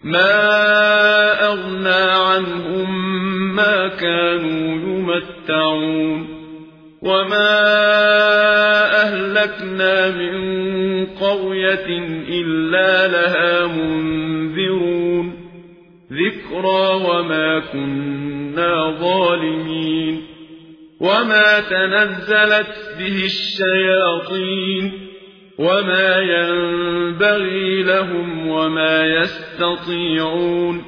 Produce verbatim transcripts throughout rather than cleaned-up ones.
ما أغنى عنهم ما كانوا يمتعون وما أهلكنا من قرية إلا لها منذرون ذكرى وما كنا ظالمين وما تنزلت به الشياطين وما ينبغي لهم وما يستطيعون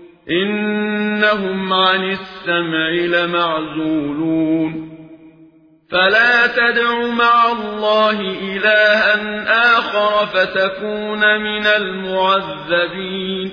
إنهم عن السمع لمعزولون فلا تدع مع الله إلها آخر فتكون من المعذبين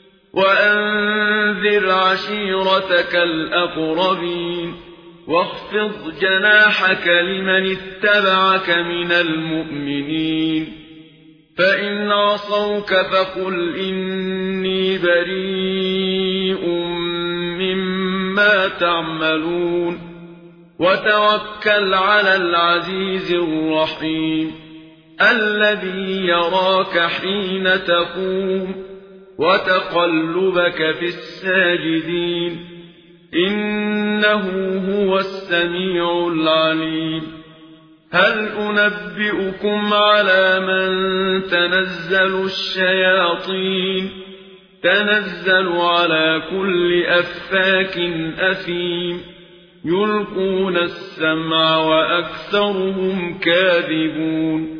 وأنذر عشيرتك الأقربين واخفض جناحك لمن اتبعك من المؤمنين فإن عصوك فقل إني بريء مما تعملون وتوكل على العزيز الرحيم الذي يراك حين تقوم وتقلبك في الساجدين إنه هو السميع العليم هل أنبئكم على من تنزل الشياطين تنزل على كل أفاك أثيم يلقون السمع وأكثرهم كاذبون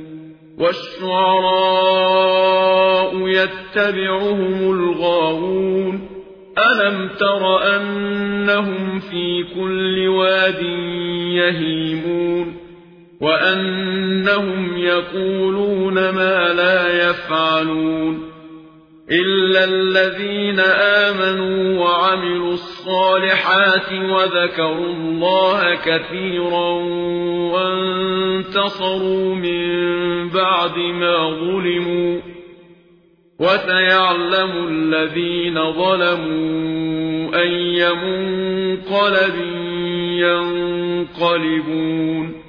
والشعراء يتبعهم الغاوون ألم تر أنهم في كل واد يهيمون وأنهم يقولون ما لا يفعلون إلا الذين آمنوا وعملوا الصالحات وذكروا الله كثيرا وانتصروا من بعد ما ظلموا وسيعلم الذين ظلموا أي منقلب ينقلبون